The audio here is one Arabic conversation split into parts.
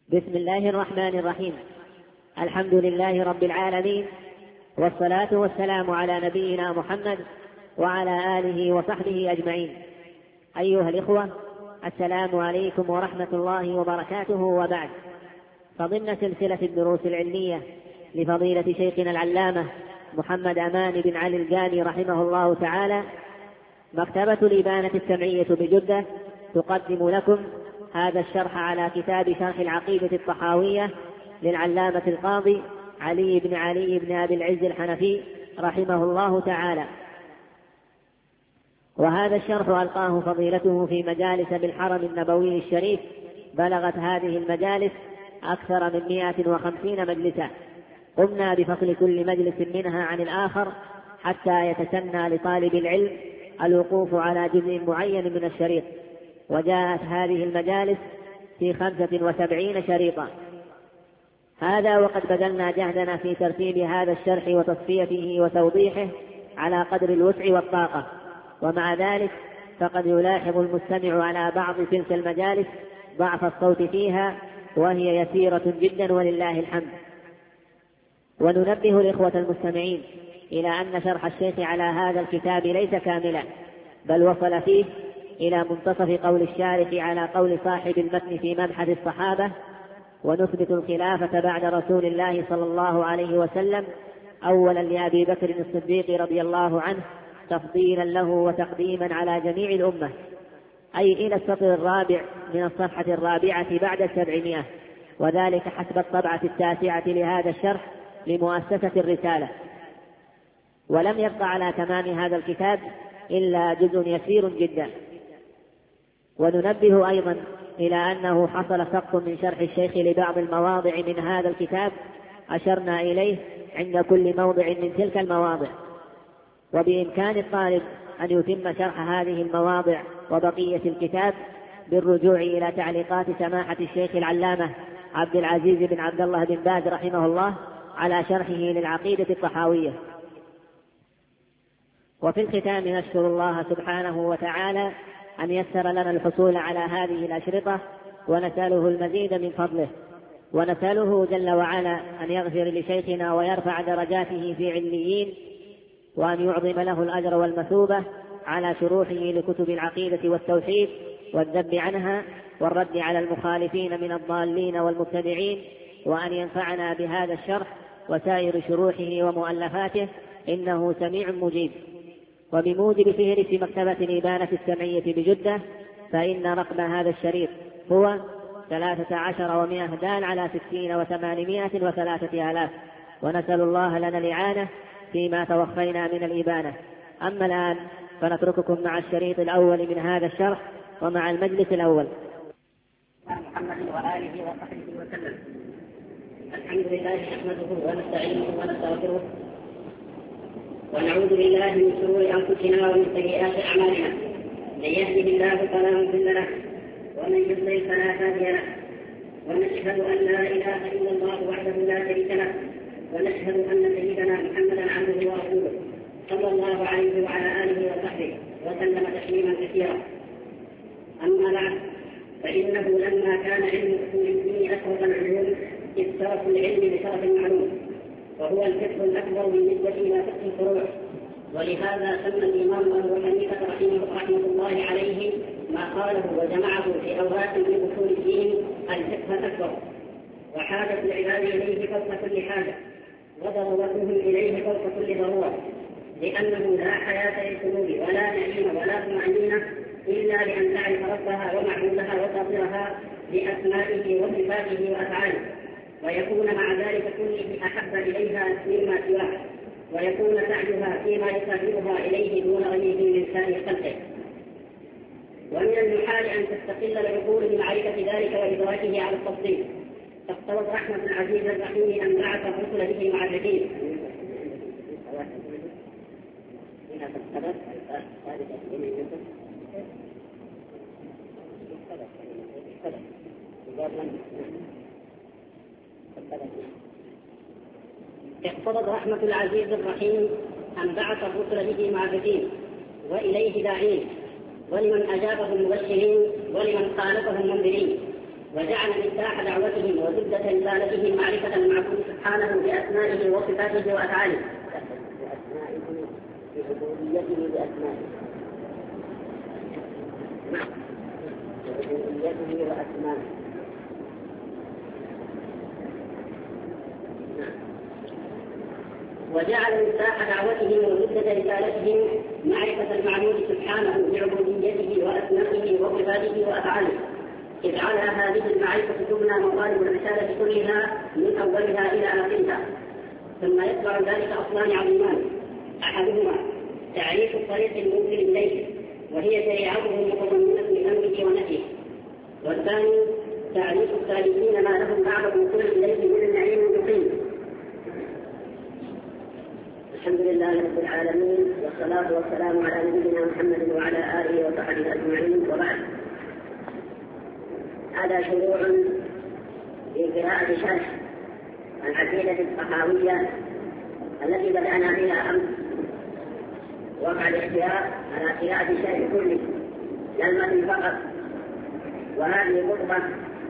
بسم الله الرحمن الرحيم. الحمد لله رب العالمين، والصلاة والسلام على نبينا محمد وعلى آله وصحبه أجمعين. أيها الإخوة، السلام عليكم ورحمة الله وبركاته، وبعد. فضمن سلسلة الدروس العلمية لفضيلة شيخنا العلامة محمد أمان بن علي الجاني رحمه الله تعالى، مكتبة الإبانة السمعية بجدة تقدم لكم هذا الشرح على كتاب شرح العقيدة الطحاوية للعلامة القاضي علي بن أبي العز الحنفي رحمه الله تعالى. وهذا الشرح ألقاه فضيلته في مجالس بالحرم النبوي الشريف، بلغت هذه المجالس أكثر من 150 مجلسا. قمنا بفصل كل مجلس منها عن الآخر حتى يتسنى لطالب العلم الوقوف على جزء معين من الشريط، وجاءت هذه المجالس في 75 شريطا. هذا وقد بذلنا جهدنا في ترتيب هذا الشرح وتصفيته وتوضيحه على قدر الوسع والطاقة، ومع ذلك فقد يلاحظ المستمع على بعض تلك المجالس ضعف الصوت فيها، وهي يسيرة جدا ولله الحمد. وننبه الإخوة المستمعين إلى أن شرح الشيخ على هذا الكتاب ليس كاملا، بل وصل فيه إلى منتصف قول الشارح على قول صاحب المتن في مبحث الصحابة: ونثبت الخلافة بعد رسول الله صلى الله عليه وسلم أولا لأبي بكر الصديق رضي الله عنه، تفضيلا له وتقديما على جميع الأمة، أي إلى السطر الرابع من الصفحة الرابعة بعد 700، وذلك حسب الطبعة 9 لهذا الشرح لمؤسسة الرسالة. ولم يبقى على تمام هذا الكتاب إلا جزء يسير جدا. وننبه أيضا إلى أنه حصل سقط من شرح الشيخ لبعض المواضع من هذا الكتاب أشرنا إليه عند كل موضع من تلك المواضع، وبإمكان الطالب أن يتم شرح هذه المواضع وبقية الكتاب بالرجوع إلى تعليقات سماحة الشيخ العلامة عبد العزيز بن عبد الله بن باز رحمه الله على شرحه للعقيدة الطحاوية. وفي الختام نشكر الله سبحانه وتعالى أن يسر لنا الحصول على هذه الأشرطة، ونسأله المزيد من فضله، ونسأله جل وعلا أن يغفر لشيخنا ويرفع درجاته في عليين، وأن يعظم له الأجر والمثوبة على شروحه لكتب العقيدة والتوحيد والذب عنها والرد على المخالفين من الضالين والمبتدعين، وأن ينفعنا بهذا الشرح وسائر شروحه ومؤلفاته، إنه سميع مجيب. وبموجب فهرس مكتبة الإبانة السمعية بجدة، فإن رقم هذا الشريط هو 13 و100 دال على 60 و803 آلاف، ونسأل الله لنا الإعانة فيما توخينا من الإبانة. أما الآن فنترككم مع الشريط الأول من هذا الشرح ومع المجلس الأول. محمد وآله وصحبه وسلم. الحمد لله نحمده ونستعينه ونستغفره، ونعوذ بالله من شرور أنفسنا ومن سيئات أعمالنا. من يهده الله فلا مضل له، ومن يضلل فلا هادي له، ونشهد أن لا إله إلا الله وحده لا شريك له، ونشهد أن سيدنا محمدا عبده ورسوله صلى الله عليه وعلى آله وصحبه وسلم تسليما كثيرا. أما بعد، فإنه لما كان علم أصول الدين أشرف العلوم إذ شرف العلم بشرف المعلوم، وهو الفقه الأكبر بالنسبة إلى فقه الفروع. ولهذا سمى الإمام أبو حنيفة رحمه الله عليه ما قاله وجمعه في أوراق من أصول الدين الفقه الأكبر، وحاجة العباد إليه فوق كل حاجة، وضرورتهم إليه فوق كل ضرورة، لأنه لا حياة للقلوب ولا نعيم ولا طمأنينة إلا بأن تعرف ربها ومعبودها وفاطرها بأسمائه وصفاته وأفعاله، ويكون مع ذلك كله أحب إليها مما سواه، ويكون سعيها فيما يسابقها إليه دون غيره من سائر خلقه. ومن المحال أن تستقل العقول بمعرفة ذلك وإدراكه على التفصيل، فاقتضت رحمة العزيز الرحيم أن بعث الرسل به معرفين. اقتضت رحمة العزيز الرحيم أن بعث الرسل به معرفين وإليه داعين، ولمن أجابهم مبشرين ولمن خالفهم منذرين، وجعل مفتاح دعوتهم مدة رسالته معرفة المعبود سبحانه بأسمائه وصفاته وأفعاله. بعبوديته بأسمائه وأسمائه. وجعل مفتاح دعوته ومدة رسالته معرفة المعبود سبحانه بعبوديته وأسمائه وصفاته وأفعاله، إذ على هذه المعرفة تبنى مطالب الرسالة كلها من أولها إلى آخرها. ثم يتبع ذلك أصلان عظيمان: أحدهما تعريف الطريق الموصل إليه وهي شريعته المتضمنة لأمره ونهيه، والثاني تعريف السالكين ما لهم بعد الوصول إليه من النعيم المقيم. الحمد لله رب العالمين، والصلاة والسلام على نبينا محمد وعلى آله وصحبه أجمعين، وبعد. هذا شروع في قراءة شرح العقيدة الطحاوية التي بدأنا بها أمس، وقع الاختيار على قراءة الشرح كله لا المتن فقط. وهذه خطبة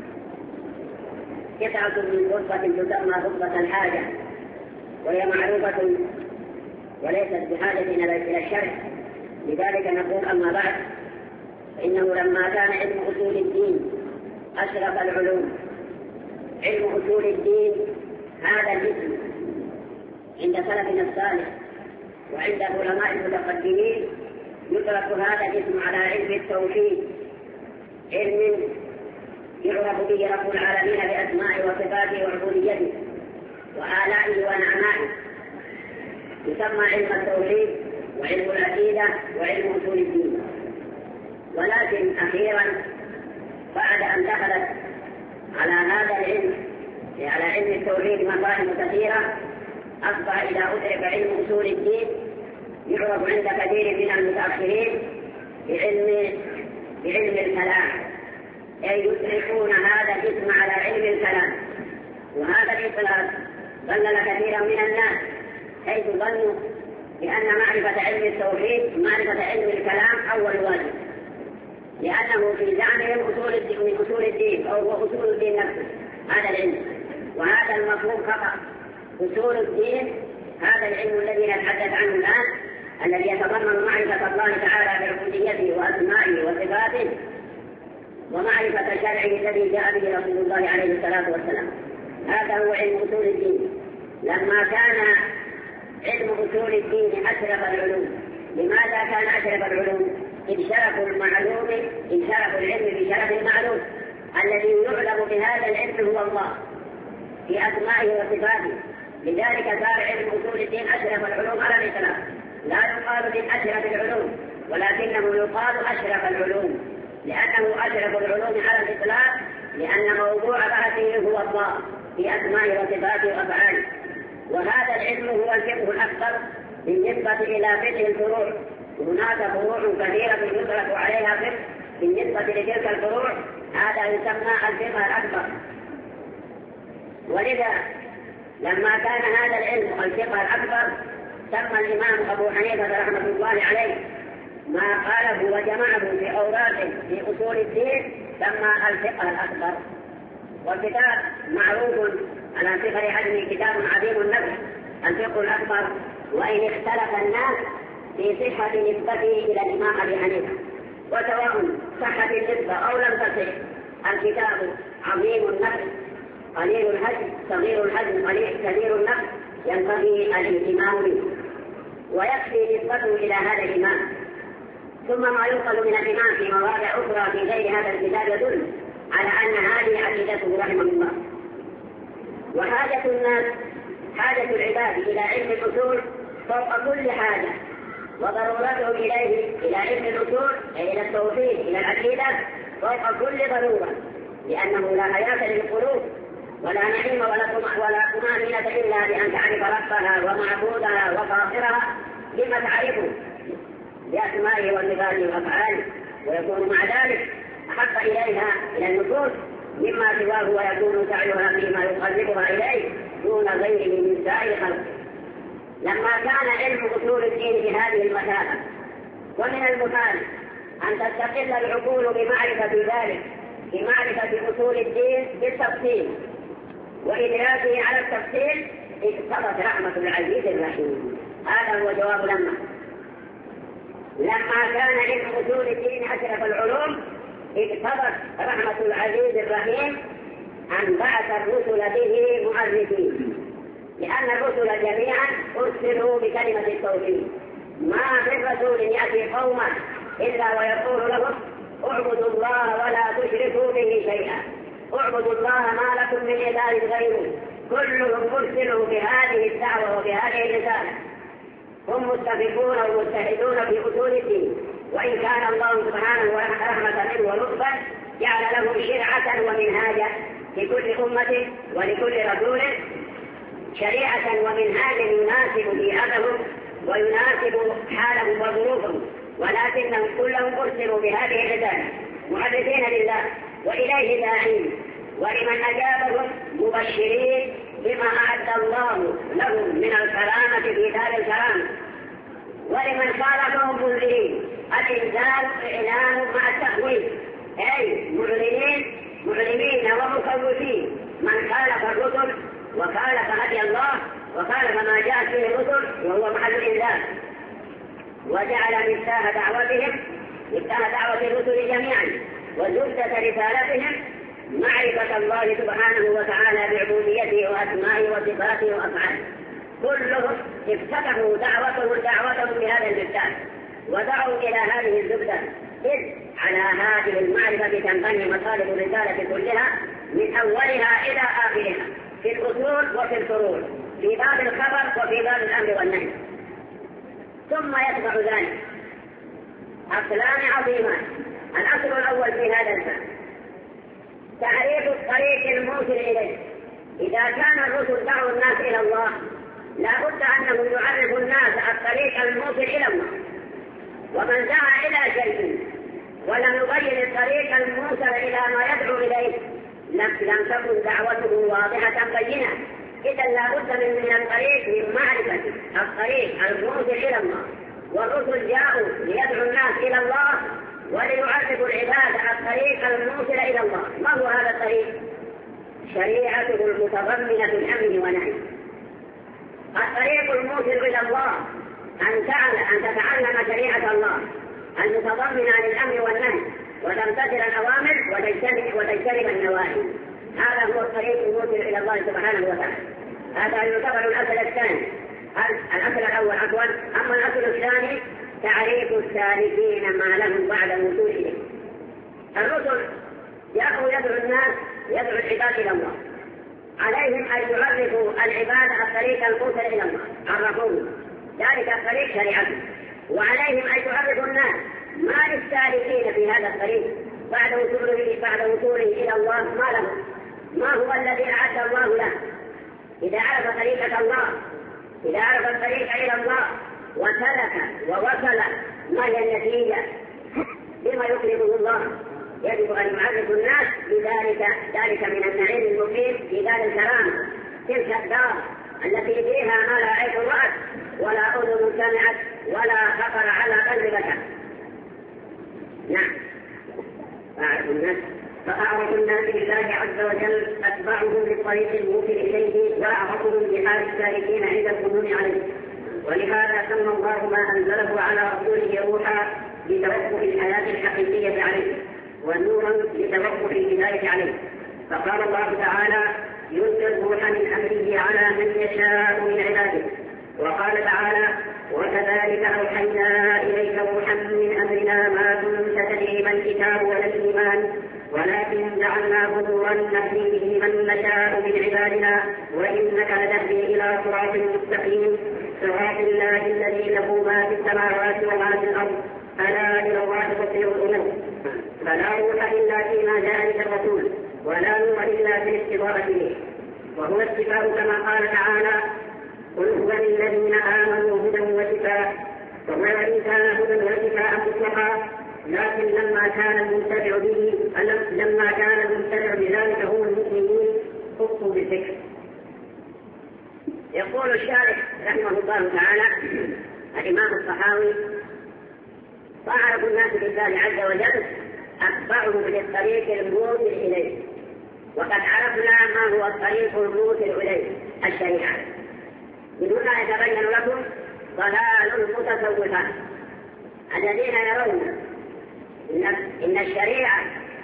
قطعة من خطبة تسمى خطبة الحاجة، وهي معروفة وليست بحاجة إلى الشرح. لذلك نقول: أما بعد، فإنه لما كان علم أصول الدين أشرف العلوم. علم أصول الدين هذا الاسم عند سلفنا الصالح وعند علماء المتقدمين يطلق هذا الاسم على علم التوحيد، علم يعرف به رب العالمين بأسمائه وصفاته وعبوديته وآلائه ونعمائه. يسمى علم التوحيد وعلم العقيدة وعلم أصول الدين. ولكن أخيرا بعد أن دخلت على هذا العلم، على علم التوحيد، مفاهيم كثيرة، أصبح إذا أدرك علم أصول الدين يعرف عند كثير من المتأخرين بعلم الكلام، أي يطلقون هذا الاسم على علم الكلام. وهذا الإطلاق ضلل كثيرا من الناس، حيث ظنوا بأن معرفة علم التوحيد معرفة علم الكلام أول واجب، لأنه في زعمهم من أصول الدين، أو هو أصول الدين نفسه هذا العلم. وهذا المفهوم خطأ. أصول الدين هذا العلم الذي نتحدث عنه الآن، الذي يتضمن معرفة الله تعالى بعبوديته وأسمائه وصفاته ومعرفة شرعه الذي جاء به رسول الله عليه الصلاة والسلام. هذا هو علم أصول الدين. لما كان علم أصول الدين أشرف العلوم. لماذا كان أشرف العلوم؟ إذ شرف العلم بشرف المعلوم، الذي يعلم بهذا العلم هو الله في أسمائه وصفاته. لذلك صار علم أصول الدين أشرف العلوم على الإطلاق. لا يقال من أشرف العلوم، ولكنه يقال أشرف العلوم، لأنه أشرف العلوم على الإطلاق، لأن موضوع بحثه هو الله في أسمائه وصفاته وأفعاله. وهذا العلم هو الفقه الأكبر بالنسبة إلى فقه الفروع. هناك فروع كثيرة يطلق عليها فقه بالنسبة لتلك الفروع، هذا يسمى الفقه الأكبر. ولذا لما كان هذا العلم الفقه الأكبر سمى الإمام أبو حنيفة رحمة الله عليه ما قاله وجمعه في أوراقه في أصول الدين سمى الفقه الأكبر. والكتاب معروف على صغر حجمه، كتاب عظيم النفع الفقه الأكبر. وإن اختلف الناس في صحة نسبته إلى الإمام أبي حنيفة، وسواء صحت النسبة أو لم تصح، الكتاب عظيم النفع قليل الحجم صغير الحجم كبير النفع، ينبغي الاهتمام به، ويكفي نسبته إلى هذا الإمام. ثم ما ينقل من الإمام في مواضع أخرى في غير هذا الكتاب يدل على أن هذه عقيدته رحمه الله. وحاجة الناس، حاجة العباد إلى علم الأصول فوق كل حاجة، وضرورتهم إلى علم الأصول أي إلى التوحيد إلى العقيدة فوق كل ضرورة، لأنه لا حياة للقلوب ولا نعيم ولا طمأنينة إلا بأن تعرف ربها ومعبودها وفاطرها بما تعرفه بأسمائه وصفاته وأفعاله، ويكون مع ذلك أحب إليها إلى النفوس مما سواه، ويكون سعيها فيما يقربها إليه دون غيره من سائر خلقه. لما كان علم أصول الدين بهذه المثابة، ومن المثال أن تستقل العقول بمعرفة ذلك، بمعرفة أصول الدين بالتفصيل، وإدراكه على التفصيل اقتضت رحمة العزيز الرحيم. هذا هو جواب لما كان علم أصول الدين أشرف العلوم اقتضت رحمة العزيز الرحيم أن بعث الرسل به معرفين، لأن الرسل جميعا أرسلوا بكلمة التوحيد. ما في الرسول يأتي قوما إلا ويقول لهم اعبدوا الله ولا تشركوا به شيئا، اعبدوا الله ما لكم من إله غيره. كلهم أرسلوا بهذه الدعوة وبهذه الرسالة، هم متفقون ومتحدون في أصول الدين. وإن كان الله سبحانه رحمة ولطفا جعل لهم شرعة ومنهاجا لكل أمة ولكل رسول، شريعة ومنهاجا يناسب بيئتهم ويناسب حالهم وظروفهم، ولكنهم كلهم أرسلوا بهذه الرسالة معرفين لله وإليه داعين، ولمن أجابهم مبشرين بما أعد الله لهم من الكرامة في دار الكرامة، ولمن خالفهم منذرين. الإنزال إعلان مع التخويف، أي معلمين ومخوفين من خالف الرسل وخالف هدي الله وخالف ما جاء فيه الرسل وهو محل الإنزال. وجعل مفتاح دعوة الرسل جميعا وزبدة رسالتهم معرفة الله سبحانه وتعالى بعبوديته وأسمائه وصفاته وأفعاله. كلهم افتتحوا دعوتهم بهذا المفتاح ودعوا إلى هذه الزبدة، إذ على هذه المعرفة تنبني مطالب الرسالة كلها من أولها إلى آخرها، في الأصول وفي الفروع، في باب الخبر وفي باب الأمر والنهي. ثم يتبع ذلك أصلان عظيمان. الأصل الأول في هذا الباب تعريف الطريق الموصل إليه. إذا كان الرسل دعوا الناس إلى الله لا بد أنهم يعرفوا الناس الطريق الموصل إلى الله، ومن دعا إلى شيء ولم يبين الطريق الموصل إلى ما يدعو إليه لم تكن دعوته واضحة بينة. إذا لا بد من الطريق من معرفة الطريق الموصل إلى الله. والرسل جاءوا ليدعوا الناس إلى الله وليعرفوا العباد الطريق الموصل إلى الله. ما هو هذا الطريق؟ شريعته المتضمنة الأمر والنهي. الطريق الموصل إلى الله أن تتعلم شريعة الله المتضمنة للأمر والنهي وتمتثل الأوامر وتجتنب النواهي. هذا هو الطريق الموصل إلى الله سبحانه وتعالى. هذا يعتبر الأصل الثاني. الأصل الأول عفوا. أما الأصل الثاني تعريف السالكين ما لهم بعد الوصول إليه. الرسل جاءوا يدعو العباد إلى الله، عليهم أن يعرفوا العباد الطريق الموصل إلى الله، عرفوه ذلك الطريق شريعته، وعليهم أن يعرفوا الناس ما للسالكين في هذا الطريق بعد وصوله إلى الله ما له، ما هو الذي أعد الله له. إذا عرف طريقة الله، إذا عرف الطريق إلى الله وسلك ووصل ما هي النتيجة بما يكرمه الله، يجب أن يعرف الناس ذلك من النعيم المقيم في دار الكرامة، تلك الدار التي فيها ما لا عين رأت ولا أذن سمعت ولا خطر على قلب بشر. نعم. فأعرف الناس بالله عز وجل أتبعهم للطريق الموصل إليه وأعرفهم بحال السالكين عند القدوم عليه. ولهذا سمى الله ما أنزله على رسوله روحا لتوقف الحياة الحقيقية عليه، ونورا لتوقف الهداية عليه. فقال الله تعالى ينزل روحا من أمره على من يشاء من عباده. وقال تعالى وكذلك أوحينا إليك روحا من أمرنا ما كنت تدري ما الكتاب ولا الإيمان ولكن جعلناه نورا نهدي به من نشاء من عبادنا وإنك لتهدي إلى صراط مستقيم صراط الله الذي له ما في السماوات وما في الأرض ألا إلى الله تصير الأمور. فلا روح إلا فيما جاء به الرسول ولا نور إلا في الاستضافة به، وهو الشفاء كما قال تعالى قل هو للذين آمنوا هدى وشفاء. وهو إن كان هدى وشفاء مطلقا، لكن لما كان المنتفع بذلك هم المسلمين خصوا بالذكر. يقول الشارح رحمه الله تعالى الإمام الطحاوي فأعرف الناس بالله عز وجل أتبعهم للطريق الموصل إليه. وقد عرفنا ما هو الطريق الموصل إليه الشريعة. من هنا يتبين لكم ضلال المتصوفة الذين يرون إن الشريعة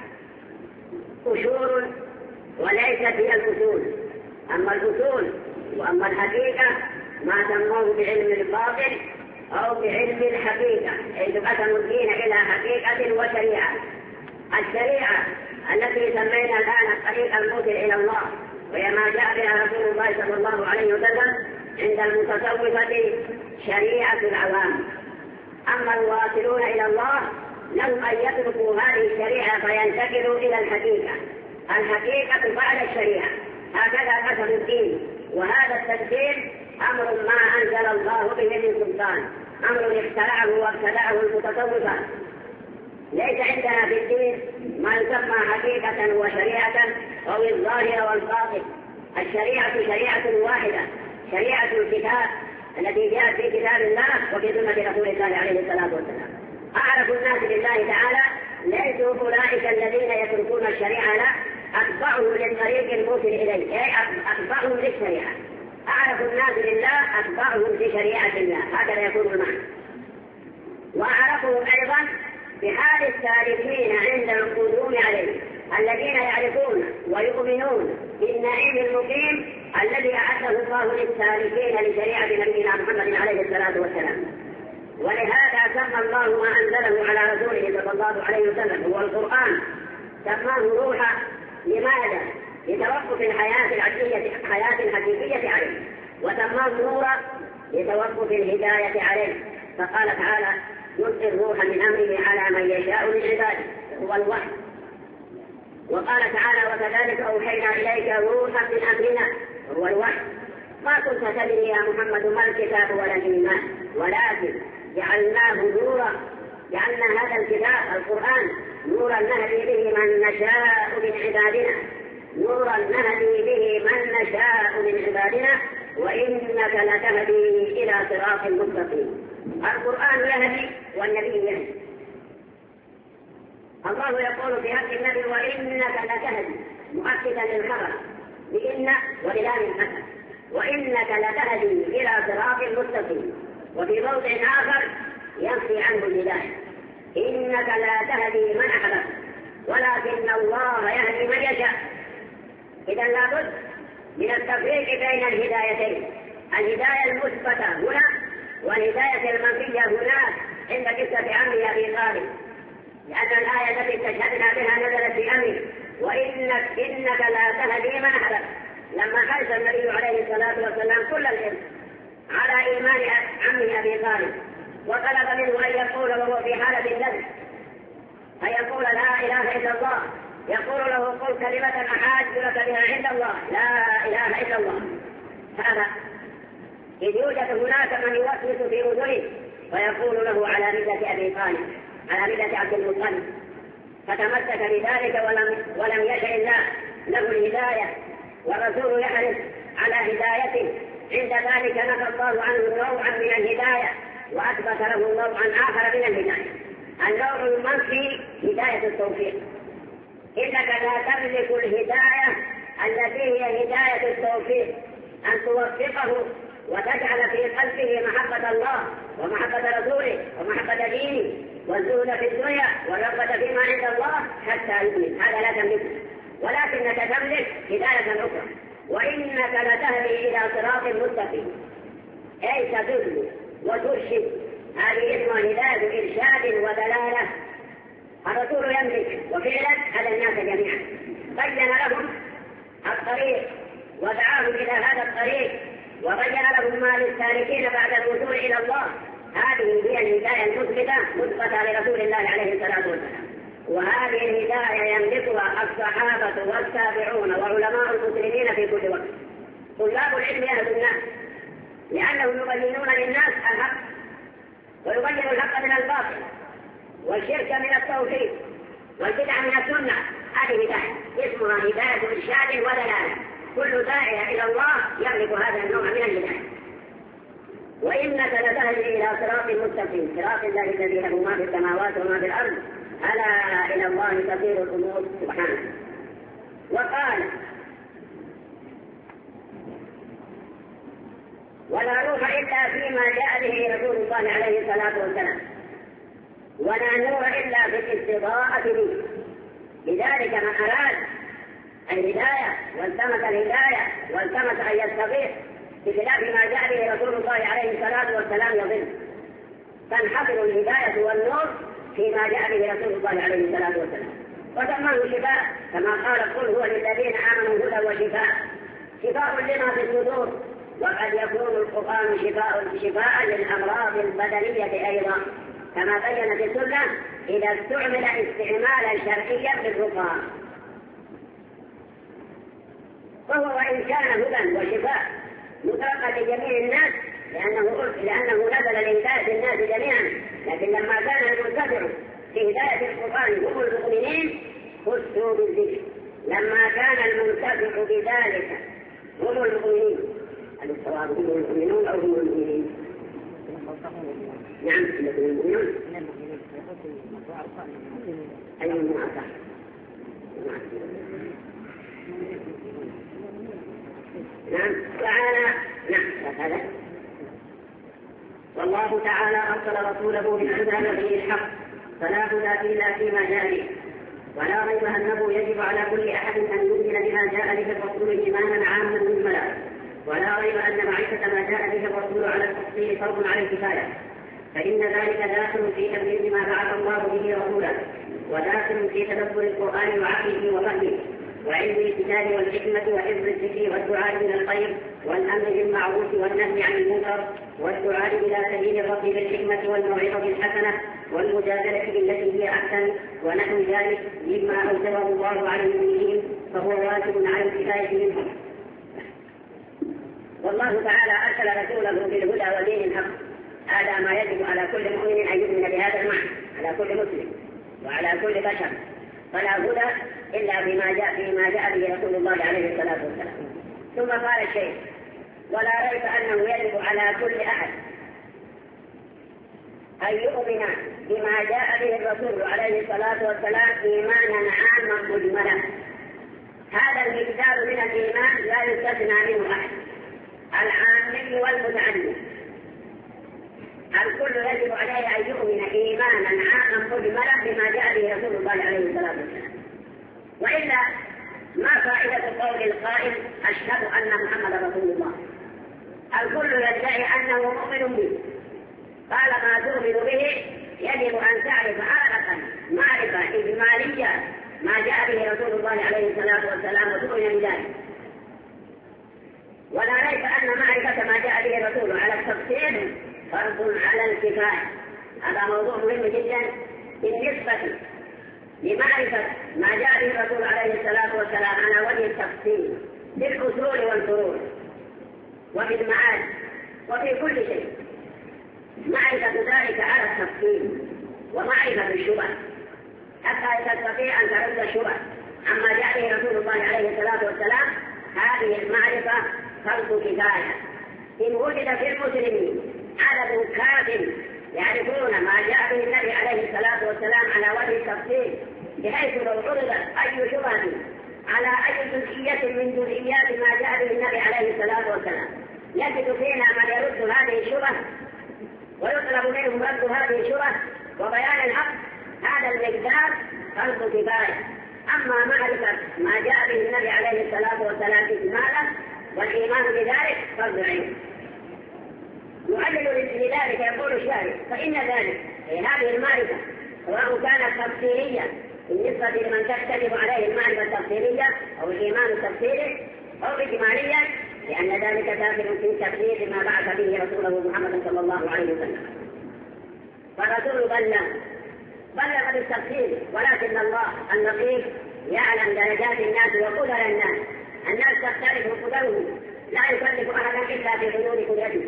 أصول وليست هي الأصول، أما الأصول وأما الحقيقة ما سموه بعلم الباطل أو بعلم الحقيقة، حيث قسموا الدين إلى حقيقة وشريعة. الشريعة التي سمينا الآن الطريق الموصل إلى الله، وهي ما جاء بها رسول الله صلى الله عليه وسلم عند المتصوفة شريعة العوام. أما الواصلون إلى الله لهم أن يتركوا هذه الشريعة فينتقلوا إلى الحقيقة. الحقيقة بعد الشريعة، هكذا قسم الدين. وهذا التقسيم أمر ما أنزل الله به من سلطان، أمر اخترعه وابتدعه المتصوفة. ليس عندنا في الدين ما يسمى حقيقة وشريعة أو الظاهر والباطن. الشريعة شريعة واحدة، شريعة الكتاب التي جاءت في كتاب الله وفي سنة رسول الله عليه الصلاة والسلام. أعرف الناس بالله تعالى ليسوا أولئك الذين يتركون الشريعة، لا، أتبعهم للطريق الموصل إليه، أي أتبعهم للشريعة. أعرف الناس بالله أتبعهم لشريعة الله، هكذا يكون المعنى. وأعرفهم أيضا بحال السالكين عند القدوم عليه، الذين يعرفون ويؤمنون بالنعيم المقيم الذي أعده الله للسالكين لشريعة نبينا محمد عليه الصلاة والسلام. ولهذا سمى الله ما أنزله على رسوله صلى الله عليه وسلم هو القرآن، سماه روحا. لماذا؟ لتوقف الحياة الحقيقية عليه، وسماه نورا لتوقف الهداية عليه. فقال تعالى: يلقي الروح من أمره على من يشاء من عباده، هو الوحي. وقال تعالى: وكذلك أوحينا إليك روحا من أمرنا، هو الوحي. ما كنت تدري يا محمد ما الكتاب ولا الإيمان، ولكن جعلناه نورا، جعلنا هذا الكتاب القرآن نورا نهدي به من نشاء من عبادنا، نورا نهدي به من نشاء من عبادنا، وإنك لتهدي إلى صراط مستقيم. القرآن يهدي والنبي يهدي. الله يقول في حق النبي: وإنك لتهدي، مؤكدا للخبر بإن ولام الأسد، وإنك لتهدي إلى صراط مستقيم. وفي موضع آخر ينفي عنه الهداية: إنك لا تهدي من أحببت ولكن الله يهدي من يشاء. إذا لابد من التفريق بين الهدايتين، الهداية المثبتة هنا والهداية المنفية هناك عند قصة عمه أبي طالب، لأن الآية التي استشهدنا بها نزلت في أمره: وإنك لا تهدي من أحببت. لما حرص النبي عليه الصلاة والسلام كل العلم على إيمان عمه أبي طالب، وطلب منه أن يقول وهو في حالة النذر أن يقول لا إله إلا الله، يقول له: قل كلمة أحاج لك بها عند الله، لا إله إلا الله. هذا إذ يوجد هناك من يوسوس في أذنه ويقول له على ملة أبي طالب، على ملة عبد المطلب، فتمسك بذلك ولم يشأ الله له الهداية، والرسول يحرص على هدايته. عند ذلك نفى الله عنه نوعا من الهداية وأثبت له نوعا آخر من الهداية. النوع المنفي هداية التوفيق، إنك لا تملك الهداية التي هي هداية التوفيق، أن توفقه وتجعل في قلبه محبة الله ومحبة رسوله ومحبة دينه والزهد في الدنيا والرغبة فيما عند الله حتى يؤمن، هذا لا تملكه. ولكنك تملك هداية أخرى: وإنك لتهدي إلى صراط مستقيم، أي تدل وترشد. هذه اسمها هداية إرشاد ودلالة. الرسول يملك وفعلا هذا الناس جميعا، بين لهم الطريق ودعاهم إلى هذا الطريق، وبين لهم ما للسالكين بعد الوصول إلى الله. هذه هي الهداية المثبتة لرسول الله عليه الصلاة والسلام. وهذه الهداية يملكها الصحابة والتابعون وعلماء المسلمين في كل وقت. طلاب العلم يهدوا الناس لأنهم يبينون للناس الحق، ويبين الحق من الباطل، والشرك من التوحيد، والبدع من السنة. هذه هداية اسمها هداية إرشاد ودلالة. كل داعية إلى الله يملك هذا النوع من الهداية. وإنك لتهدي إلى صراط مستقيم، صراط الله الذي له ما في السماوات وما في الأرض، ألا إلى الله تصير الأمور سبحانه. وقال: ولا روح إلا فيما جاء به رسول الله عليه الصلاة والسلام، ولا نور إلا في الاستضاءة به. لذلك من أراد الهداية والتمس الهداية والتمس أن يستغيث بخلاف ما جاء به رسول الله عليه الصلاة والسلام يضل. تنحصر الهداية والنور فيما جاء به رسول الله عليه الصلاة والسلام، وسماه شفاء كما قال: قل هو للذين آمنوا هدى وشفاء، شفاء لما في الصدور. وقد يكون القرآن شفاء للأمراض البدنية أيضا، كما بينت السنة إذا استعمل استعمالا شرعيا بالرقى. وهو وإن كان هدى وشفاء مطلقا لجميع الناس لأنه نزل لهداية الناس جميعا، لكن لما كان المنتفع في هداية القرآن هم المؤمنين خصوا بالذكر. لما كان المنتفع بذلك هم المؤمنين، هل الصواب هم المؤمنون أو هم المؤمنين؟ نعم، المؤمنون. أي المؤمنون؟ نعم تعالى. نعم هذا. والله تعالى أرسل رسوله بالهدى ودين الحق، فلا هدى إلا فيما جاء به، ولا ريب أنه يجب على كل أحد أن يؤمن بما جاء به الرسول إيمانا عاما مجملا، ولا ريب أن معرفة ما جاء به الرسول على التفصيل فرض على الكفاية، فإن ذلك داخل في تبليغ ما بعث الله به رسولا، وداخل في تدبر القرآن وعقله وفهمه، وعلم الكتاب والحكمة وحفظ الذكر والدعاء إلى الخير والأمر بالمعروف والنهي عن المنكر والدعاء إلى سبيل الرب بالحكمة والموعظة الحسنة والمجادلة بالتي هي أحسن ونحو ذلك مما أوجبه الله على المؤمنين، فهو واجب على الكفاية منهم. والله تعالى أرسل رسوله بالهدى ودين الحق، هذا ما يجب على كل مؤمن أن يؤمن بهذا المعنى، على كل مسلم وعلى كل بشر. فلا هدى إلا فيما جاء به رسول الله عليه الصلاة والسلام. ثم قال الشيخ: ولا ريب أنه يجب على كل أحد أن يؤمن بما جاء به الرسول عليه الصلاة والسلام إيمانا عاما مجملا. هذا المقدار من الإيمان لا يستثنى منه أحد، العامي والمتعلم، الكل يجب عليه أن يؤمن إيمانا عاما مجملا بما جاء به رسول الله عليه الصلاة والسلام، وإلا ما فائدة قول القائل: أشهد أن محمد رسول الله؟ الكل يدعي أنه مؤمن به. قال: ما تؤمن به يجب أن تعرف عادة معرفة إجمالية ما جاء به رسول الله عليه الصلاة والسلام وتؤمن بذلك. ولا ريب أن معرفة ما جاء به الرسول على التفصيل فرض على الكفاية. هذا موضوع مهم جدا بالنسبة لمعرفة ما جاء به الرسول عليه الصلاة والسلام على وجه التفصيل في الأصول والفروع وفي المعاد وفي كل شيء. معرفة ذلك على التفصيل ومعرفة الشبه حتى تستطيع أن ترد الشبه عما جاء به رسول الله عليه الصلاة والسلام. هذه المعرفة فرض كفاية. إن وجد في المسلمين عدد كاف يعرفون ما جاء به النبي عليه الصلاة والسلام على وجه التفصيل، بحيث لو عرض أي شبهة على أي جزئية من جزئيات ما جاء به النبي عليه الصلاة والسلام، يجد فينا من يرد هذه الشبهة ويطلب منهم رد هذه الشبهة وبيان الحق. هذا المقدار فرض كفاية. أما معرفة ما جاء به النبي عليه الصلاة والسلام إجمالا والإيمان بذلك فرض عين. يعلل لذلك يقول الشارع: فإن ذلك هذه المعرفة سواء كانت تفصيلية بالنسبة لمن تختلف عليه المعرفة التفصيلية أو الإيمان التفصيلي أو إجماليا، لأن ذلك داخل في تبليغ ما بعث به رسوله محمد صلى الله عليه وسلم. فالرسول بلغ بالتفصيل، ولكن الله اللطيف يعلم درجات الناس وقدر الناس. الناس تختلف قدرهم، لا يكلف أحدا إلا في حدود قدرته.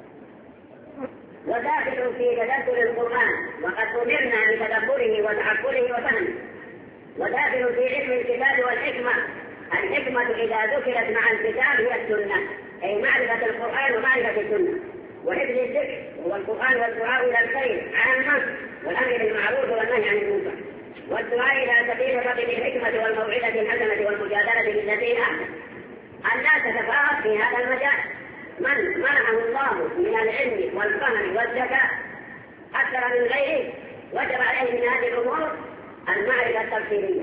وداخل في تدبر القرآن، وقد أمرنا بتدبره وتعقله وفهمه. وداخل في علم الكتاب والحكمة. الحكمة إذا ذكرت مع الكتاب هي السنة، أي معرفة القرآن ومعرفة السنة. وحفظ الذكر هو القرآن والدعاء إلى الخير عامة، والأمر بالمعروف والنهي عن المنكر والدعاء إلى سبيل الرب بالحكمة والموعظة الحسنة والمجادلة بالتي أحسن، أن لا تتفاوت في هذا المجال. من منعه الله من العلم والفهم والذكاء أكثر من غيره وجب عليه من هذه الأمور المعرفة التفسيرية،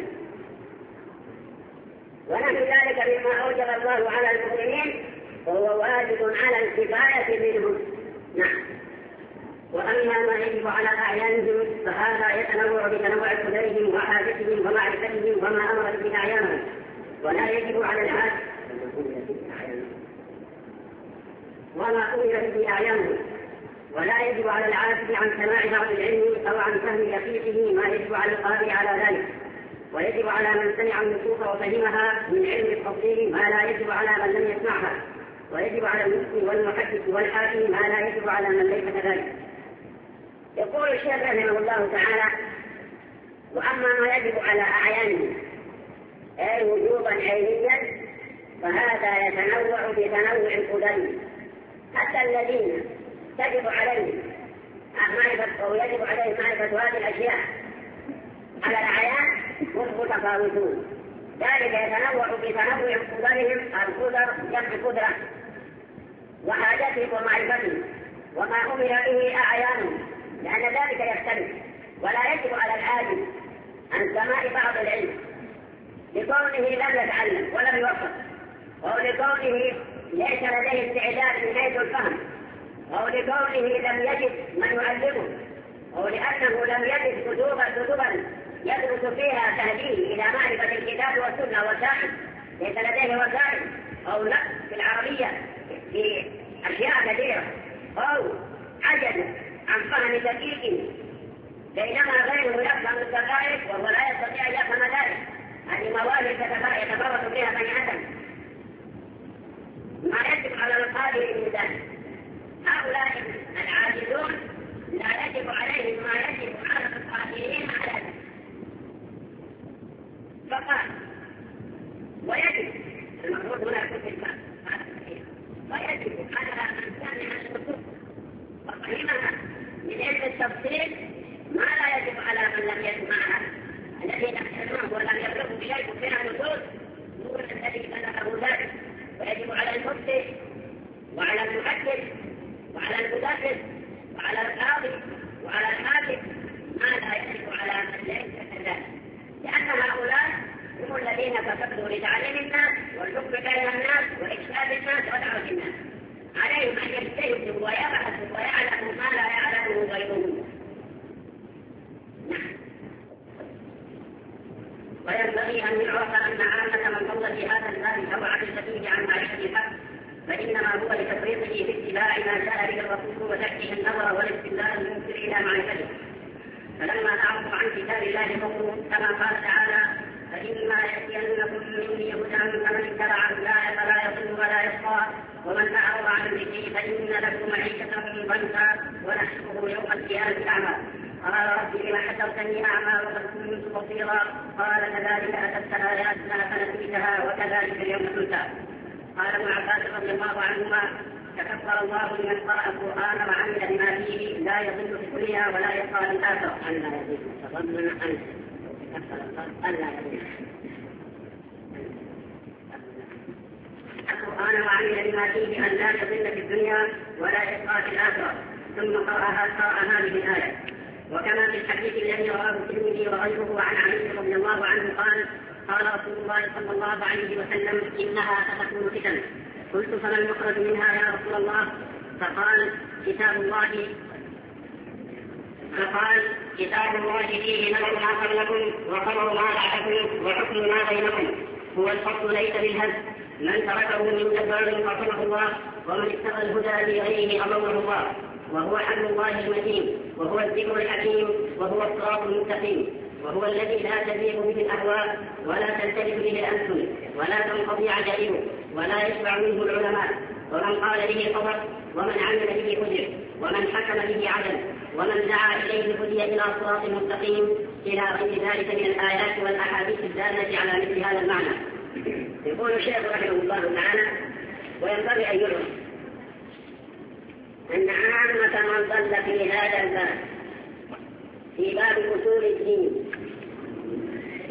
ونحن ذلك مما أوجب الله على المؤمنين وهو واجب على الكفاية منهم. نعم. وأما ما يجب على أعيانهم فهذا يتنوع بتنوع قدرهم وحاجتهم ومعرفتهم وما أمر به أعيانهم، ولا يجب على العاجز وما أمر به أعيانهم، ولا يجب على العاجز عن سماع بعض العلم أو عن فهم دقيقه ما يجب على القادر على ذلك، ويجب على من سمع النصوص وفهمها من علم التفصيل ما لا يجب على من لم يسمعها، ويجب على المفتي والمحدث والحاكم ما لا يجب على من ليس كذلك. يقول الشيخ رحمه الله تعالى: وأما ما يجب على أعيانهم أي وجوبا عينيا فهذا يتنوع بتنوع القدر، حتى الذين تجب عليهم معرفة أو يجب عليهم معرفة هذه الأشياء على الأعيان هم متفاوتون، ذلك يتنوع بتنوع قدرهم، القدر جمع قدرة، وحاجتهم ومعرفتهم وما أمر به أعيانهم، لأن ذلك يختلف. ولا يجب على العاجز عن سماع بعض العلم لكونه لم يتعلم ولم يوفق، أو لكونه ليس لديه استعداد من حيث الفهم، أو لكونه لم يجد من يعلمه، أو لأنه لم يجد كتبا يدرس فيها تهديه إلى معرفة الكتاب والسنة والسائل، ليس لديه وسائل، أو نقص في العربية في أشياء كثيرة، أو عجز عن فهم دقيق، بينما غيره يفهم الدقائق وهو لا يستطيع أن يفهم ذلك. هذه مواهب يتفرد بها بني آدم، ما يجب على القادر من ذلك. هؤلاء العاجزون لا يجب عليهم ما يجب على القادرين على ذلك فقال: ويجب المفروض هنا يكون في الباب، ويجب على من سمع النصوص وفهمها من علم التفصيل ما لا يجب على من لم يسمعها، الذين يسمعه ولم يبلغوا بشيء فيها النصوص نور الذي بلغه ذلك. ويجب على المفتي وعلى المحدث وعلى المدرس وعلى القاضي وعلى الحاكم ما لا يجب على من ليس كذلك، لأن هؤلاء هم الذين كسبوا لتعليم الناس والحكم بين الناس وإرشاد الناس ودعوة الناس، عليهم أن يجتهدوا ويبحثوا ويعلموا ما لا يعلمه غيرهم. وينبغي أن يعرف أن عامة من ضل في هذا الباب أو عقيدته عن معرفة الحق فإنما هو لتفريطه في اتباع ما جاء به الرسول وتركه النظر والاستدلال المنكر إلى معرفته. فلما أعرضوا عن كتاب الله قوله كما قال تعالى: فإما يأتينكم مني هدى فمن اتبع هداي فلا يضل ولا يشقى ومن أعرض عن ذكري فإن له معيشة ضنكا ونحشره يوم القيامة أعمى. قال: رب لم حشرتني أعمى وقد كنت بصيرا؟ قال: كذلك أتتك آياتنا فنسيتها وكذلك اليوم تنسى. قال ابن عباس رضي الله عنهما: تكفر الله لمن قرأ القرآن وعمل بما فيه لا يضل في الدنيا ولا يشقى في الآخرة. ألا يضل تضمن أن ألا يضل القرآن وعمل بما فيه أن لا يضل في الدنيا ولا يشقى في الآخرة. ثم قرأ هذه الآية. وكما في الحديث الذي رواه الترمذي وغيره عن علي رضي الله عنه قال: قال رسول الله صلى الله عليه وسلم: إنها ستكون فتن. قلت: فما المخرج منها يا رسول الله؟ فقال: كتاب الله فيه نبأ ما قبلكم وخبر ما بعدكم وحكم ما بينكم، هو الفصل ليس بالهزل، من تركه من جبار قسمه الله، ومن اتبع الهدى لغيره أضله الله، وهو حبل الله المتين، وهو الذكر الحكيم، وهو الصراط المستقيم، وهو الذي لا تزيغ به الأهواء ولا تلتبس به الألسن ولا تنقضي عجائبه ولا يشبع منه العلماء، ومن قال به صدق، ومن عمل به أجر، ومن حكم به عدل، ومن دعا إليه هدي إلى صراط مستقيم، إلى غير ذلك من الآيات والأحاديث الدالة على مثل هذا المعنى. يقول الشيخ رحمه الله تعالى: وينبغي أن يعلم أن عامة من ضل في هذا الباب في باب أصول الدين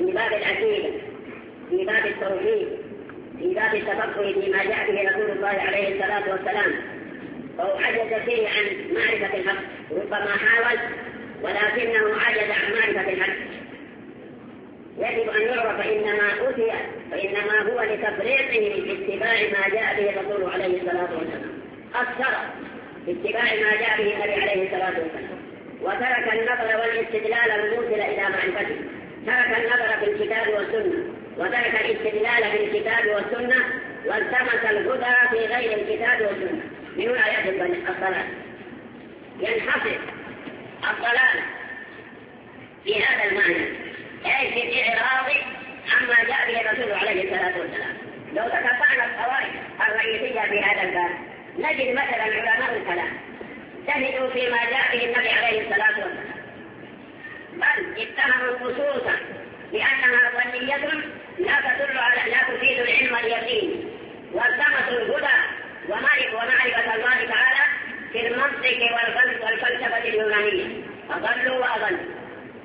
في باب العقيدة، في باب التوحيد، في باب التفقه فيما جاء به رسول الله عليه الصلاة والسلام، فهو عجز فيه عن معرفة الحق، ربما حاول ولكنه عجز عن معرفة الحق. يجب أن يعرف فإنما هو لتفريطه في اتباع ما جاء به الرسول عليه الصلاة والسلام، قصر في اتباع ما جاء به النبي عليه الصلاة والسلام، وترك النظر والاستدلال الموصل إلى معرفته، ترك النظر في الكتاب والسنة، وترك الاستدلال في الكتاب والسنة، والتمس الهدى في غير الكتاب والسنة. من هنا يأتي الضلال، ينحصر الضلال في هذا المعنى، أي في الإعراض عما جاء به الرسول عليه الصلاة والسلام. لو تتبعنا القواعد الرئيسية في هذا الباب نجد مثلا علماء الكلام شهدوا فيما جاء به النبي عليه الصلاة والسلام، بل اتهموا خصوصا بأنها ظنية لا تفيد العلم اليقين، والتمسوا الهدى ومعرفة الله تعالى في المنطق والفلسفة اليونانية، فضلوا وأضلوا.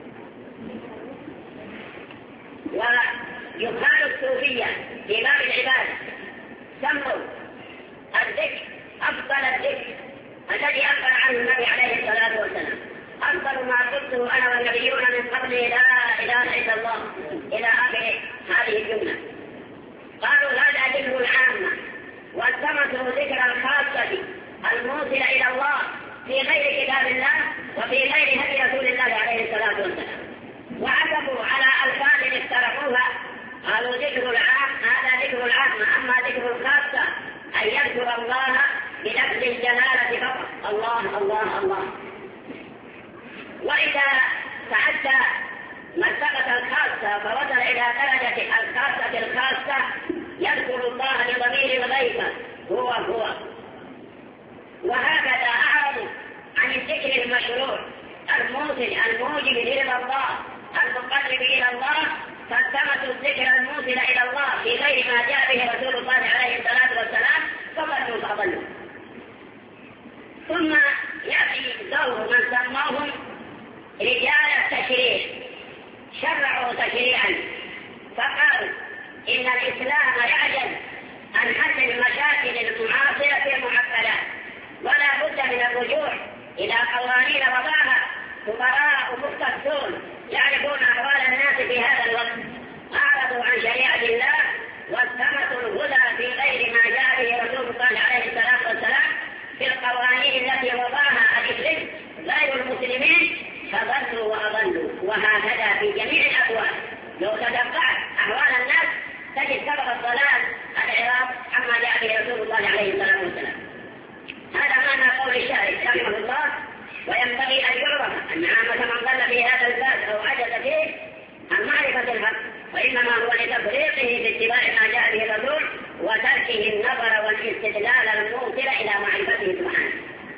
ويقال الصوفية في باب العبادة سموا الذكر أفضل الذكر الذي أخبر عنه النبي عليه الصلاة والسلام، أفضل ما قلته أنا والنبيون من قبل لا إله إلا الله إلى آخر هذه الجملة. قالوا هذا ذكر العامة، والتمسوا ذكر الخاصة الموصل إلى الله في غير كتاب الله وفي غير هدي رسول الله عليه الصلاة والسلام، وعتبوا على ألفاظ اقترحوها، قالوا ذكر العام هذا ذكر العامة، أما ذكر الخاصة أن يذكر الله بلفظ الجلالة فقط، الله الله الله. وإذا تعدى مرتبة الخاصة فوصل إلى درجة الخاصة يذكر الله بضمير الغيبة هو. وهكذا أعرضوا عن الذكر المشروع الموصل الموجب إلى الله المقرب إلى الله، فالتمسوا الذكر الموصل إلى الله في غير ما جاء به رسول الله عليه الصلاة والسلام فضلوا. ثم يأتي دور من سماهم رجال التشريع، شرعوا تشريعا فقالوا إن الإسلام يعجز عن حل المشاكل المعاصرة المعقدات، ولا بد من الرجوع إلى قوانين وضعها خبراء مختصون يعرفون أحوال الناس في هذا الوقت، أعرضوا عن شريعة الله والتمسوا الهدى في غير ما جاء به رسول الله عليه الصلاة والسلام في القوانين التي وضعها الإسلام غير المسلمين، فضلوا وأضلوا. وهكذا في جميع الأحوال، لو تتبعت أحوال الناس تجد سبب الضلال الإعراض عما جاء به رسول الله عليه الصلاة والسلام. هذا معنى قول الشاعر رحمه الله. وينبغي أن يعرف أن عامة من ضل في هذا الباب أو عجز فيه عن معرفة الحق وإنما هو لتفريطه في اتباع ما جاء به الرسول وتركه النظر والاستدلال الموصل إلى معرفته سبحانه.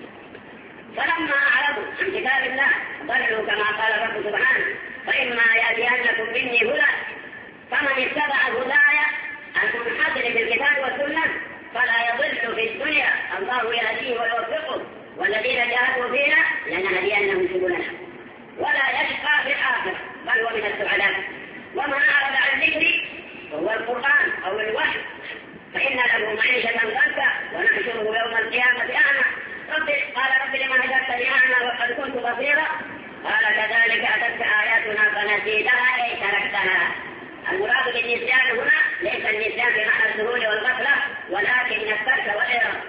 فلما أعرضوا عن كتاب الله ضلوا كما قال الرب سبحانه: فإما يأتينكم مني هدى فمن اتبع هداي المنحصر في الكتاب والسنة فلا يضل في الدنيا، الله يهديه ويوفقه، والذين جاهدوا فينا لنهدينهم سبلنا، ولا يشقى في الآخرة بل هو من السعداء. ومن أعرض عن ذكري وهو القرآن أو الوحي فإن له معيشة ضنكا ونحشره يوم القيامة أعمى. قال رب لما هديتني أعمى وقد كنت بصيرا قال كذلك أتتك آياتنا فنسيتها أي تركتها. المراد بالنسيان هنا ليس النسيان بمعنى السهول والغفلة ولكن من الترك والإعراض.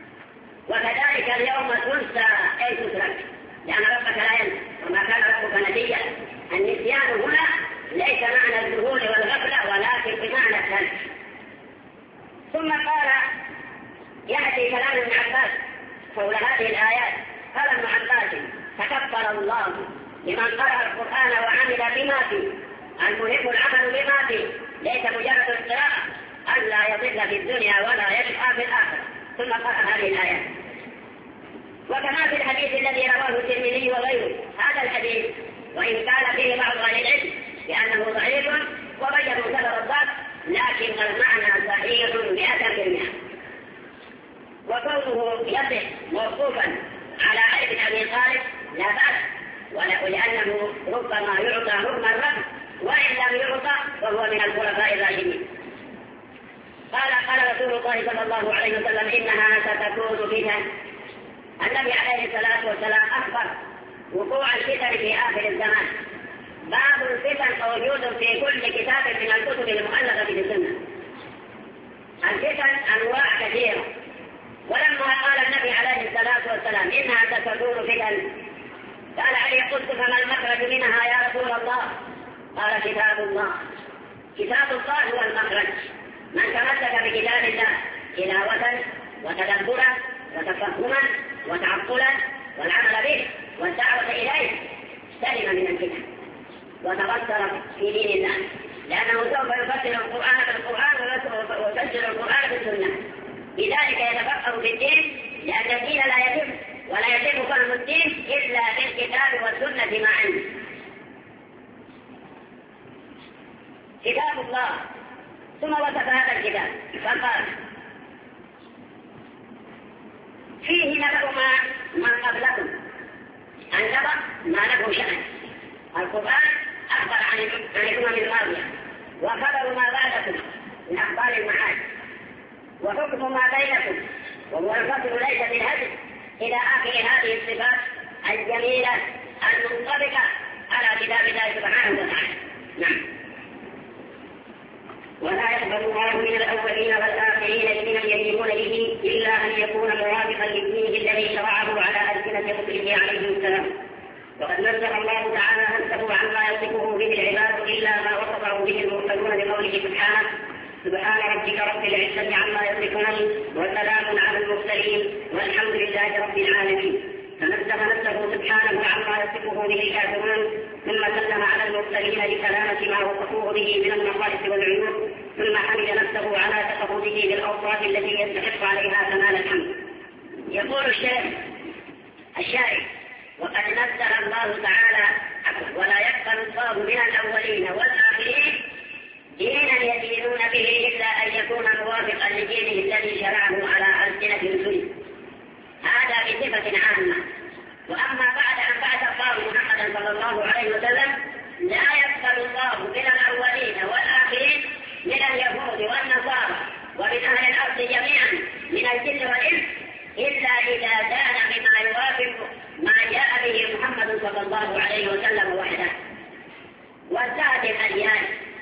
وكذلك اليوم تنسى أي تترك لأن ربك لا ينسى وما كان ربك نسيا. النسيان هنا ليس معنى السهول والغفلة ولكن بمعنى الترك. ثم قال يأتي كلام ابن عباس حول هذه الآيات. قال ابن عباس: تكبر الله لمن قرأ القرآن وعمل بما فيه، المهم العمل بما فيه ليس مجرد القراءة، أن لا يضل في الدنيا ولا يشقى في الآخرة. ثم قرأ هذه الآيات. وكما في الحديث الذي رواه الترمذي وغيره، هذا الحديث وإن كان فيه بعض أهل العلم بأنه ضعيف وبينوا سبب الضعف، لكن المعنى صحيح 100%. وكونه يصح موقوفا على علي بن أبي طالب لا بأس، ولأنه ربما يعطى حكم الرفع وإن لم يعطى فهو من الخلفاء الراشدين. قال رسول الله صلى الله عليه وسلم إنها ستكون فتن. النبي عليه الصلاة والسلام أخبر وقوع الفتن في آخر الزمان. باب الفتن موجود في كل كتاب من الكتب المؤلفة في السنة. الفتن أنواع كثيرة، ولما قال النبي عليه الصلاة والسلام إنها ستكون فتن قال علي قلت فما المخرج منها يا رسول الله؟ قال كتاب الله. كتاب الله هو المخرج. من تمسك بكتاب الله تلاوة وتدبرا وتفهما وتعقلا والعمل به والدعوة إليه سلم من الفتن وتبصر في دين الله، لأنه سوف يفسر القرآن بالقرآن ويفسر القرآن بالسنة. لذلك يتفقه في الدين، لأن الدين لا يتم ولا يتم فهم الدين إلا بالكتاب والسنة معا. كتاب الله. ثم وصف هذا الكتاب فقال فيه نبأ ما قبلكم أنبأ ما له شأن. القرآن أخبر عن الأمم الماضية وخبر ما بعدكم من أخبار المعاد وحكم ما بينكم، وهو الفصل ليس بالهدف إلى آخر هذه الصفات الجميلة المنطبقة على كتاب الله سبحانه وتعالى. نعم. ولا يقبل الله من الأولين والآخرين لمن يدينون به إلا أن يكون موافقا للدين الذي شرعه على ألسنة رسله عليه السلام. وقد نزه الله تعالى نفسه عما يصفه به العباد إلا ما وصفه به المرسلون بقوله سبحانه سبحان ربك رب العزة عما يصفون وسلام على المرسلين والحمد لله رب العالمين. فنزه نفسه سبحانه عما يصفه به الكافرون، ثم سلم على المرسلين لسلامة ما وصفوه به من النقائص والعيوب، ثم حمد نفسه على تفرده بالأوصاف التي يستحق عليها كمال الحمد. يقول الشاعر وقد نزه الله تعالى ولا يقبل الله من الأولين والآخرين دينا يدينون به إلا أن يكون موافقا لدينه الذي شرعه على ألسنة رسله. هذا بصفة عامة. وأما بعد أن بعث الله محمدا صلى الله عليه وسلم لا يقبل الله من الأولين والآخرين من اليهود والنصارى ومن أهل الأرض جميعا من الجن والإنس إلا إذا كان بما يوافق ما جاء به محمد صلى الله عليه وسلم وحده. وانتهت الأديان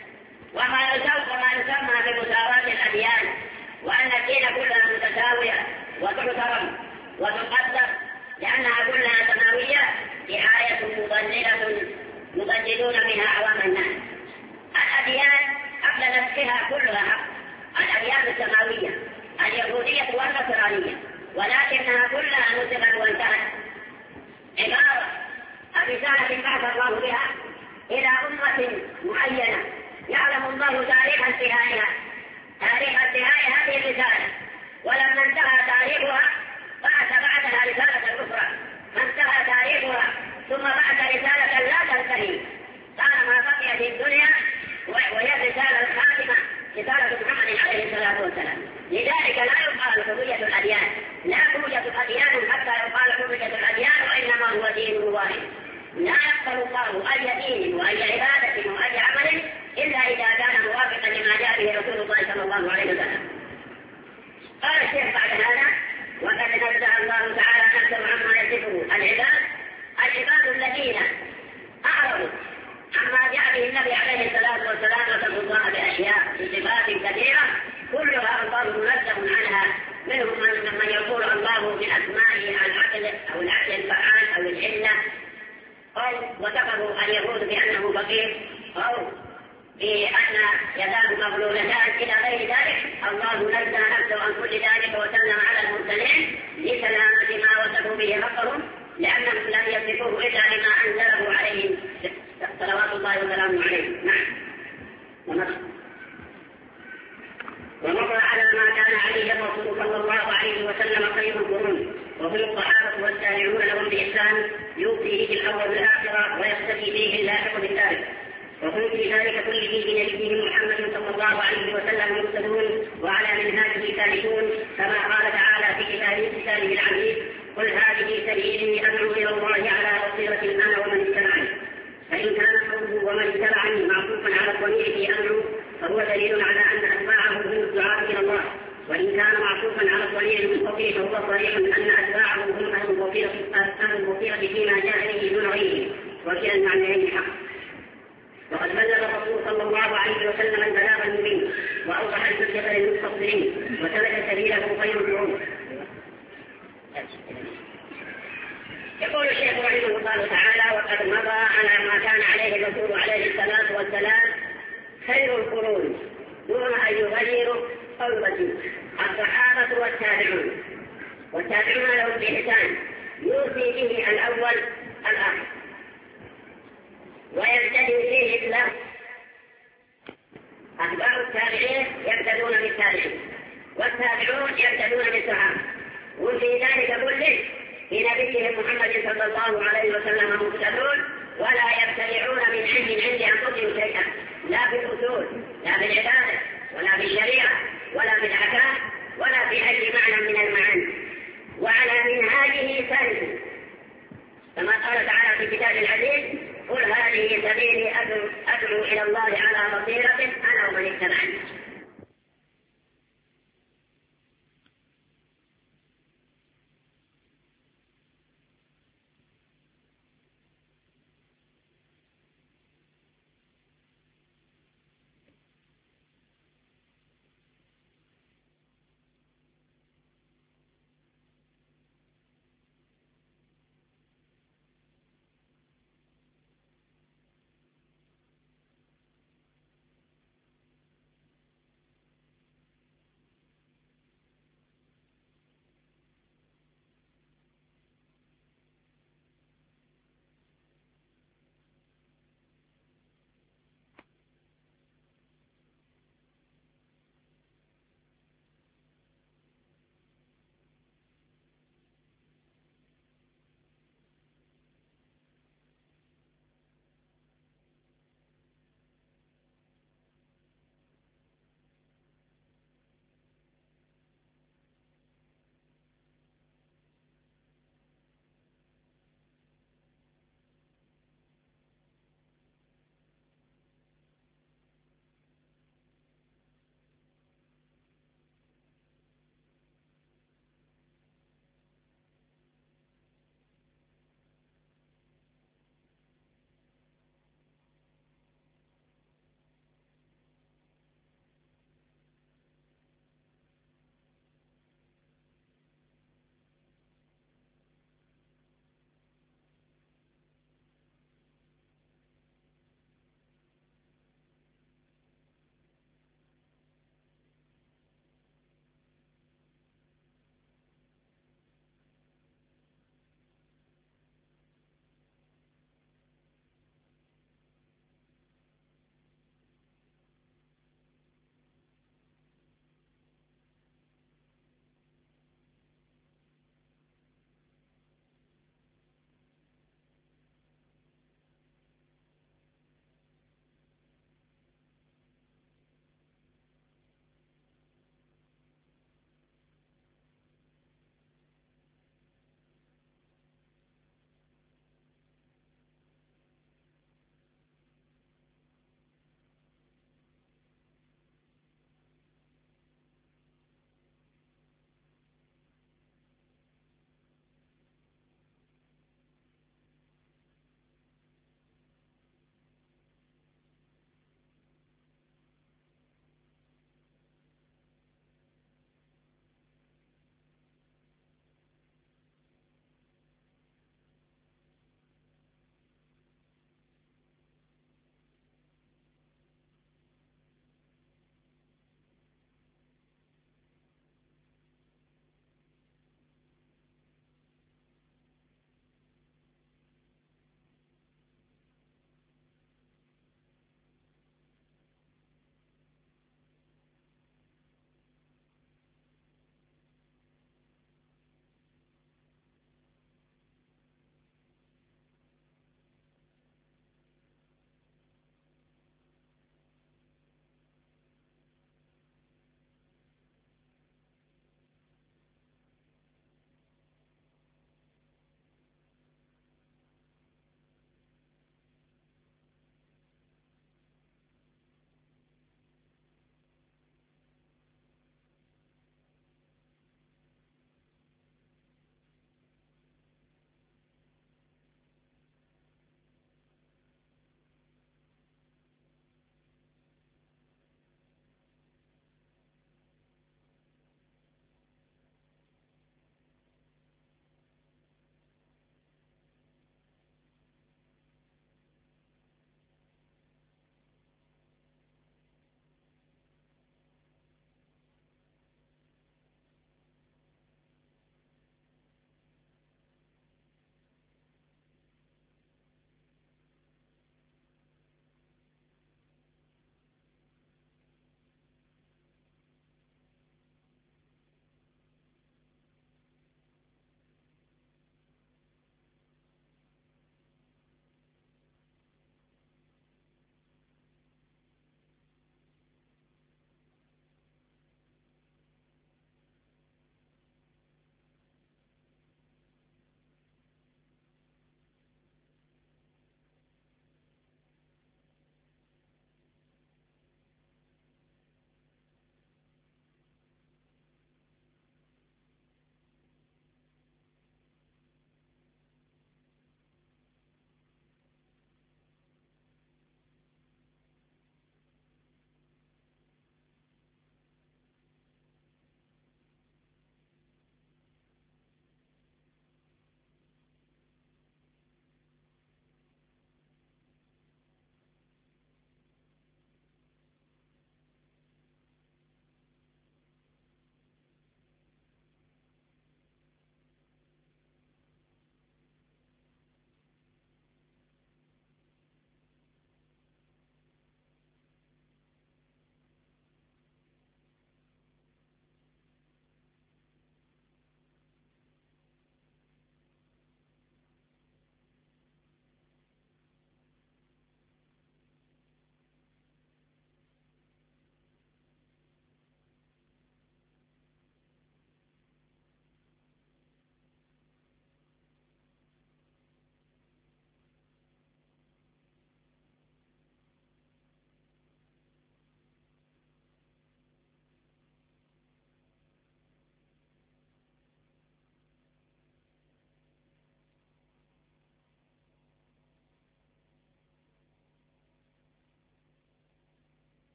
وما يسمى بمساواة الأديان، وأن الدين كلها متساوية وتحترم وتقدر لأنها كلها سماوية رعاية مضللة يضللون منها عوام الناس. الأديان قبل نفسها كلها حق، الأديان السماوية اليهودية والنصرانية، ولكنها كلها نسبت وانتهت. عبارة الرسالة بعث الله بها إلى أمة معينة يعلم الله تاريخ انتهائها، تاريخ انتهاء هذه الرسالة، ولما انتهى تاريخها بعث بعدها رسالة أخرى، فانتهى تاريخها ثم بعث رسالة لا تنتهي طالما بقي في الدنيا، وهي الرسالة الخاتمة رسالة محمد عليه الصلاة والسلام. لذلك لا يقال حرية الأديان، لا توجد أديان حتى يقال حرية الأديان، وإنما هو دين واحد. لا يقبل الله أي دين وأي عبادة وأي عمل إلا إذا كان موافقا لما جاء به رسول الله صلى الله عليه وسلم. قال الشيخ بعد هذا وقد نزه الله تعالى نفسه عما يصفه العباد الذين أعرضوا عما جاء به النبي عليه الصلاة والسلام وصفوا الله بأشياء بصفات كثيرة كلها الله منزه عنها. منهم من يقول الله من أسمائه العقل أو العقل الفعال أو العلة، أو وصفه اليهود بأنه فقير، أو بأن يداه مغلولتان إلى غير ذلك. الله نزه نفسه عن كل ذلك وسلم على المرسلين لسلامة ما وصفوا به ربهم، لأنهم لم يصفوه إلا بما أنزله عليهم صلوات الله وسلامه عليه. نعم. ومضى على ما كان عليه الرسول صلى الله عليه وسلم خير القرون، وهم الصحابة والتابعون لهم بإحسان يؤتيه الأول الآخرة ويختفي فيه اللاحق بالثالث، وهم في ذلك كله بنبيهم محمد صلى الله عليه وسلم يرسلون وعلى منهاجه سالكون، كما قال تعالى في كتابه العزيز قل هذه سبيلي أدعو إلى الله على بصيرة أنا ومن اتبعني. فإن كان قوله ومن اتبعني معطوفا على الضمير في أمره فهو دليل على أن أتباعه هم الدعاة إلى الله، وإن كان معطوفا على الضمير المتصل فهو صريح أن أتباعه هم أهل البصيرة فيما جاء به دون غيره، وكلا المعنيين حق. وقد بلغ الرسول صلى الله عليه وسلم البلاغ المبين وأوضح الحجة للمستقبلين وسلك سبيله خير القرون. يقول الشيخ رحمه الله تعالى: وقد مضى على ما كان عليه الرسول عليه الصلاة والسلام خير القرون دون أن يغيروا أو يبدلوا الصحابة والتابعون لهم بإحسان يوصي به الأول الآخر ويبتدئ فيه الإسلام. أتباع التابعين يبتدون بالتابعين والتابعون يبتدون بالصحابة، وفي ذلك كله بنبيهم محمد صلى الله عليه وسلم مقتدون ولا يبتدعون من عند أنفسهم شيئا، لا في الأصول لا في العبادة ولا في الشريعة ولا في الأحكام ولا في أي معنى من المعاني، وعلى منهاجه سالك كما قال تعالى في كتاب العزيز: قل هذه سبيلي أدعو إلى الله على بصيرة أنا ومن اتبعني.